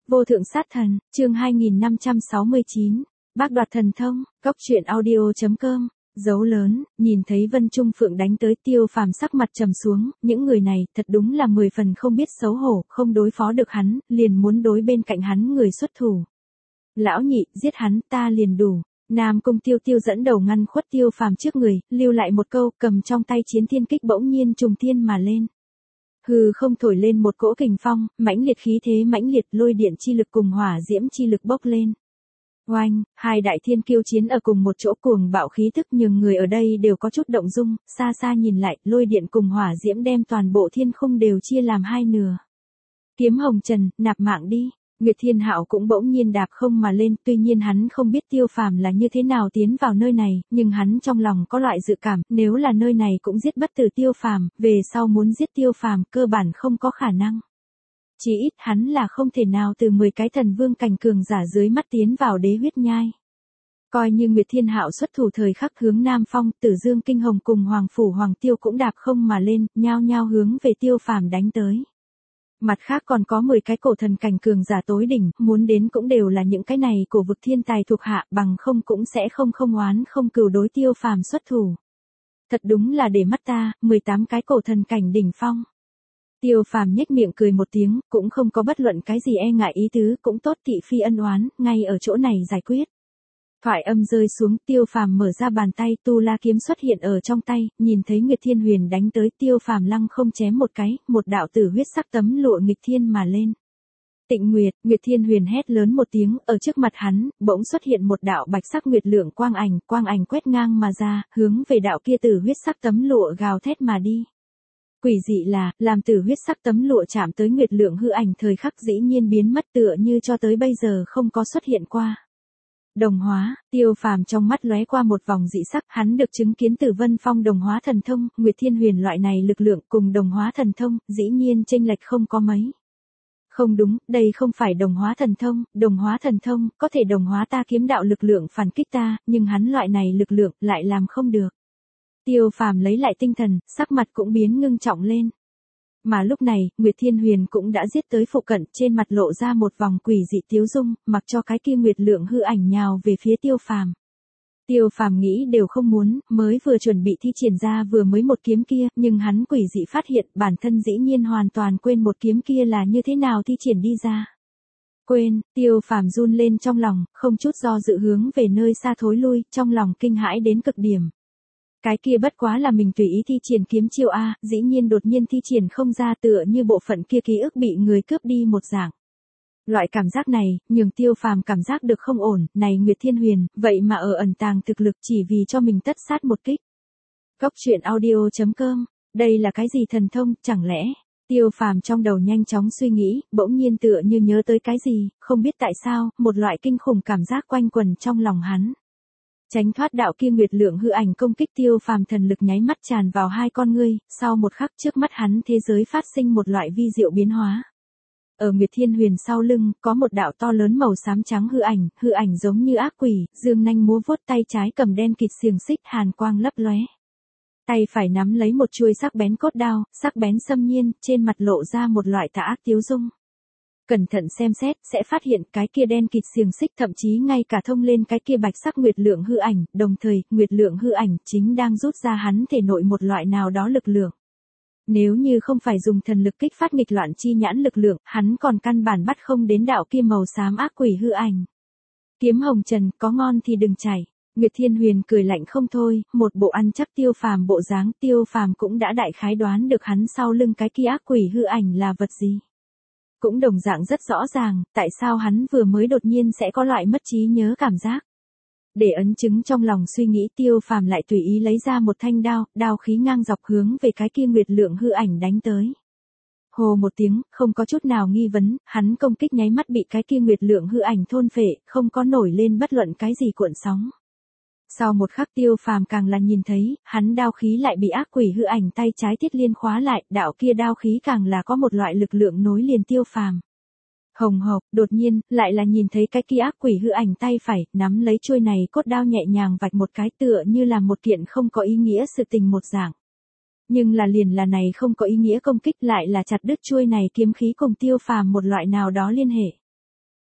Vô thượng sát thần, chương 2569, bác đoạt thần thông, góc truyện audio.com, dấu lớn, nhìn thấy Vân Trung Phượng đánh tới Tiêu Phàm sắc mặt trầm xuống, những người này thật đúng là 10 phần không biết xấu hổ, không đối phó được hắn, liền muốn đối bên cạnh hắn người xuất thủ. Lão nhị, giết hắn, ta liền đủ. Nam Cung Tiêu Tiêu dẫn đầu ngăn khuất Tiêu Phàm trước người, lưu lại một câu, cầm trong tay chiến thiên kích bỗng nhiên trùng thiên mà lên. Hừ không thổi lên một cỗ kình phong, mãnh liệt khí thế mãnh liệt lôi điện chi lực cùng hỏa diễm chi lực bốc lên. Oanh, hai đại thiên kiêu chiến ở cùng một chỗ cuồng bạo khí thức nhưng người ở đây đều có chút động dung, xa xa nhìn lại, lôi điện cùng hỏa diễm đem toàn bộ thiên khung đều chia làm hai nửa. Kiếm hồng trần, nạp mạng đi. Nguyệt Thiên Hạo cũng bỗng nhiên đạp không mà lên, tuy nhiên hắn không biết Tiêu Phàm là như thế nào tiến vào nơi này, nhưng hắn trong lòng có loại dự cảm, nếu là nơi này cũng giết bất tử Tiêu Phàm, về sau muốn giết Tiêu Phàm cơ bản không có khả năng. Chỉ ít hắn là không thể nào từ 10 cái thần vương cảnh cường giả dưới mắt tiến vào đế huyết nhai. Coi như Nguyệt Thiên Hạo xuất thủ thời khắc hướng Nam Phong, Tử Dương Kinh Hồng cùng Hoàng Phủ Hoàng Tiêu cũng đạp không mà lên, nhao nhao hướng về Tiêu Phàm đánh tới. Mặt khác còn có 10 cái cổ thần cảnh cường giả tối đỉnh, muốn đến cũng đều là những cái này cổ vực thiên tài thuộc hạ, bằng không cũng sẽ không oán không cừu đối Tiêu Phàm xuất thủ. Thật đúng là để mắt ta, 18 cái cổ thần cảnh đỉnh phong. Tiêu Phàm nhếch miệng cười một tiếng, cũng không có bất luận cái gì e ngại ý tứ, cũng tốt thị phi ân oán, ngay ở chỗ này giải quyết. Thoại âm rơi xuống, Tiêu Phàm mở ra bàn tay, tu la kiếm xuất hiện ở trong tay, nhìn thấy Nguyệt Thiên Huyền đánh tới, Tiêu Phàm lăng không chém một cái, một đạo tử huyết sắc tấm lụa nghịch thiên mà lên. Tịnh Nguyệt, Nguyệt Thiên Huyền hét lớn một tiếng, ở trước mặt hắn, bỗng xuất hiện một đạo bạch sắc nguyệt lượng quang ảnh quét ngang mà ra, hướng về đạo kia tử huyết sắc tấm lụa gào thét mà đi. Quỷ dị là, làm tử huyết sắc tấm lụa chạm tới nguyệt lượng hư ảnh thời khắc dĩ nhiên biến mất tựa như cho tới bây giờ không có xuất hiện qua. Đồng hóa, Tiêu Phàm trong mắt lóe qua một vòng dị sắc, hắn được chứng kiến Tử Vân Phong đồng hóa thần thông, Nguyệt Thiên Huyền loại này lực lượng cùng đồng hóa thần thông, dĩ nhiên chênh lệch không có mấy. Không đúng, đây không phải đồng hóa thần thông, có thể đồng hóa ta kiếm đạo lực lượng phản kích ta, nhưng hắn loại này lực lượng lại làm không được. Tiêu Phàm lấy lại tinh thần, sắc mặt cũng biến ngưng trọng lên. Mà lúc này, Nguyệt Thiên Huyền cũng đã giết tới phụ cận, trên mặt lộ ra một vòng quỷ dị tiếu dung, mặc cho cái kia nguyệt lượng hư ảnh nhào về phía Tiêu Phàm. Tiêu Phàm nghĩ đều không muốn, mới vừa chuẩn bị thi triển ra vừa mới một kiếm kia, nhưng hắn quỷ dị phát hiện bản thân dĩ nhiên hoàn toàn quên một kiếm kia là như thế nào thi triển đi ra. Quên, Tiêu Phàm run lên trong lòng, không chút do dự hướng về nơi xa thối lui, trong lòng kinh hãi đến cực điểm. Cái kia bất quá là mình tùy ý thi triển kiếm chiêu A, dĩ nhiên đột nhiên thi triển không ra tựa như bộ phận kia ký ức bị người cướp đi một dạng. Loại cảm giác này, nhường Tiêu Phàm cảm giác được không ổn, này Nguyệt Thiên Huyền, vậy mà ở ẩn tàng thực lực chỉ vì cho mình tất sát một kích. Góc truyện audio.com, đây là cái gì thần thông, chẳng lẽ? Tiêu Phàm trong đầu nhanh chóng suy nghĩ, bỗng nhiên tựa như nhớ tới cái gì, không biết tại sao, một loại kinh khủng cảm giác quanh quẩn trong lòng hắn. Tránh thoát đạo kia nguyệt lượng hư ảnh công kích, Tiêu Phàm thần lực nháy mắt tràn vào hai con ngươi, sau một khắc trước mắt hắn thế giới phát sinh một loại vi diệu biến hóa. Ở Nguyệt Thiên Huyền sau lưng, có một đạo to lớn màu xám trắng hư ảnh giống như ác quỷ, dương nanh múa vuốt, tay trái cầm đen kịt xiềng xích hàn quang lấp lóe. Tay phải nắm lấy một chuôi sắc bén cốt đao, sắc bén xâm nhiên, trên mặt lộ ra một loại tà ác tiếu dung. Cẩn thận xem xét, sẽ phát hiện cái kia đen kịt xiềng xích thậm chí ngay cả thông lên cái kia bạch sắc nguyệt lượng hư ảnh, đồng thời, nguyệt lượng hư ảnh chính đang rút ra hắn thể nội một loại nào đó lực lượng. Nếu như không phải dùng thần lực kích phát nghịch loạn chi nhãn lực lượng, hắn còn căn bản bắt không đến đạo kia màu xám ác quỷ hư ảnh. Kiếm hồng trần, có ngon thì đừng chảy. Nguyệt Thiên Huyền cười lạnh không thôi, một bộ ăn chắc Tiêu Phàm bộ dáng, Tiêu Phàm cũng đã đại khái đoán được hắn sau lưng cái kia ác quỷ hư ảnh là vật gì. Cũng đồng dạng rất rõ ràng, tại sao hắn vừa mới đột nhiên sẽ có loại mất trí nhớ cảm giác. Để ấn chứng trong lòng suy nghĩ, Tiêu Phàm lại tùy ý lấy ra một thanh đao, đao khí ngang dọc hướng về cái kia nguyệt lượng hư ảnh đánh tới. Hồ một tiếng, không có chút nào nghi vấn, hắn công kích nháy mắt bị cái kia nguyệt lượng hư ảnh thôn phệ, không có nổi lên bất luận cái gì cuộn sóng. Sau một khắc Tiêu Phàm càng là nhìn thấy, hắn đao khí lại bị ác quỷ hư ảnh tay trái Thiết Liên khóa lại, đạo kia đao khí càng là có một loại lực lượng nối liền Tiêu Phàm. Hồng hộc, đột nhiên, lại là nhìn thấy cái kia ác quỷ hư ảnh tay phải, nắm lấy chuôi này cốt đao nhẹ nhàng vạch một cái tựa như là một kiện không có ý nghĩa sự tình một dạng. Nhưng là liền là này không có ý nghĩa công kích lại là chặt đứt chuôi này kiếm khí cùng Tiêu Phàm một loại nào đó liên hệ.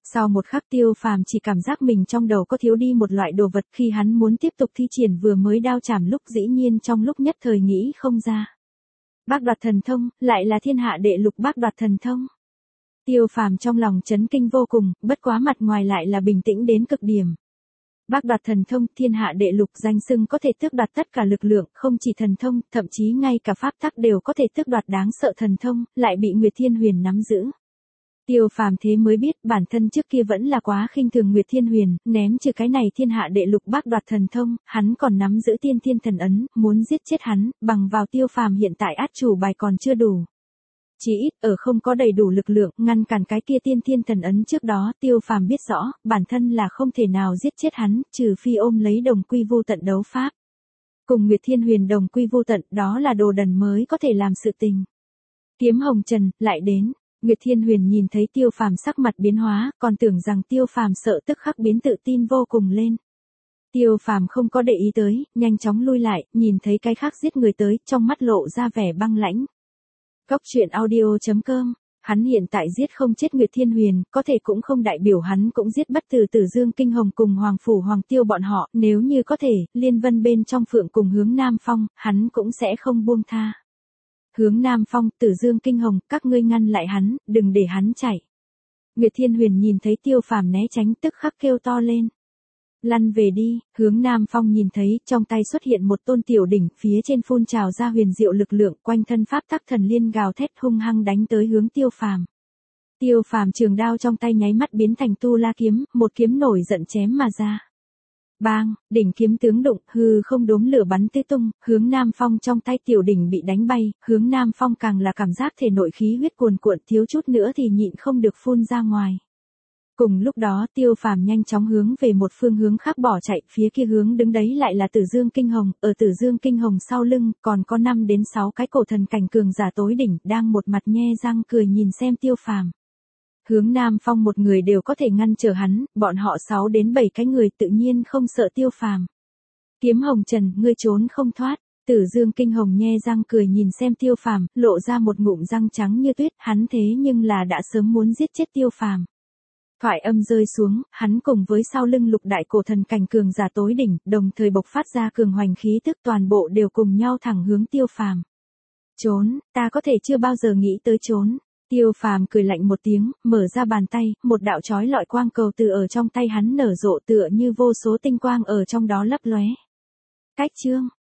Sau một khắc Tiêu Phàm chỉ cảm giác mình trong đầu có thiếu đi một loại đồ vật khi hắn muốn tiếp tục thi triển vừa mới đao chảm lúc dĩ nhiên trong lúc nhất thời nghĩ không ra. Bác đoạt thần thông, lại là thiên hạ đệ lục bác đoạt thần thông. Tiêu Phàm trong lòng chấn kinh vô cùng, bất quá mặt ngoài lại là bình tĩnh đến cực điểm. Bác đoạt thần thông, thiên hạ đệ lục danh xưng có thể tước đoạt tất cả lực lượng, không chỉ thần thông, thậm chí ngay cả pháp tắc đều có thể tước đoạt đáng sợ thần thông, lại bị Nguyệt Thiên Huyền nắm giữ. Tiêu Phàm thế mới biết bản thân trước kia vẫn là quá khinh thường Nguyệt Thiên Huyền, ném trừ cái này thiên hạ đệ lục bác đoạt thần thông, hắn còn nắm giữ tiên thiên thần ấn, muốn giết chết hắn, bằng vào Tiêu Phàm hiện tại át chủ bài còn chưa đủ. Chỉ ít ở không có đầy đủ lực lượng ngăn cản cái kia tiên thiên thần ấn trước đó, Tiêu Phàm biết rõ, bản thân là không thể nào giết chết hắn, trừ phi ôm lấy đồng quy vô tận đấu pháp. Cùng Nguyệt Thiên Huyền đồng quy vô tận, đó là đồ đần mới có thể làm sự tình. Kiếm hồng trần, lại đến. Nguyệt Thiên Huyền nhìn thấy Tiêu Phàm sắc mặt biến hóa, còn tưởng rằng Tiêu Phàm sợ tức khắc biến tự tin vô cùng lên. Tiêu Phàm không có để ý tới, nhanh chóng lui lại, nhìn thấy cái khác giết người tới, trong mắt lộ ra vẻ băng lãnh. Cốc truyện audio.com, hắn hiện tại giết không chết Nguyệt Thiên Huyền, có thể cũng không đại biểu hắn cũng giết bất tử Tử Dương Kinh Hồng cùng Hoàng Phủ Hoàng Tiêu bọn họ, nếu như có thể, Liên Vân bên trong Phượng cùng Hướng Nam Phong, hắn cũng sẽ không buông tha. Hướng Nam Phong, Tử Dương Kinh Hồng, các ngươi ngăn lại hắn, đừng để hắn chạy. Nguyệt Thiên Huyền nhìn thấy Tiêu Phàm né tránh tức khắc kêu to lên. Lăn về đi, Hướng Nam Phong nhìn thấy, trong tay xuất hiện một tôn tiểu đỉnh, phía trên phun trào ra huyền diệu lực lượng, quanh thân pháp tắc thần liên gào thét hung hăng đánh tới hướng Tiêu Phàm. Tiêu Phàm trường đao trong tay nháy mắt biến thành tu la kiếm, một kiếm nổi giận chém mà ra. Bang, đỉnh kiếm tướng đụng, hư không đốm lửa bắn tứ tung, Hướng Nam Phong trong tay tiểu đỉnh bị đánh bay, Hướng Nam Phong càng là cảm giác thể nội khí huyết cuồn cuộn, thiếu chút nữa thì nhịn không được phun ra ngoài. Cùng lúc đó Tiêu Phàm nhanh chóng hướng về một phương hướng khác bỏ chạy, phía kia hướng đứng đấy lại là Tử Dương Kinh Hồng, ở Tử Dương Kinh Hồng sau lưng, còn có 5 đến 6 cái cổ thần cảnh cường giả tối đỉnh, đang một mặt nhe răng cười nhìn xem Tiêu Phàm. Hướng Nam Phong một người đều có thể ngăn trở hắn, bọn họ 6 đến 7 cái người tự nhiên không sợ Tiêu Phàm. Kiếm hồng trần, ngươi trốn không thoát. Tử Dương Kinh Hồng nhe răng cười nhìn xem Tiêu Phàm, lộ ra một ngụm răng trắng như tuyết, hắn thế nhưng là đã sớm muốn giết chết Tiêu Phàm. Thoại âm rơi xuống, hắn cùng với sau lưng lục đại cổ thần cảnh cường giả tối đỉnh, đồng thời bộc phát ra cường hoành khí tức, toàn bộ đều cùng nhau thẳng hướng Tiêu Phàm. Trốn, ta có thể chưa bao giờ nghĩ tới trốn. Tiêu Phàm cười lạnh một tiếng, mở ra bàn tay, một đạo chói lọi quang cầu từ ở trong tay hắn nở rộ tựa như vô số tinh quang ở trong đó lấp lóe. Cách chương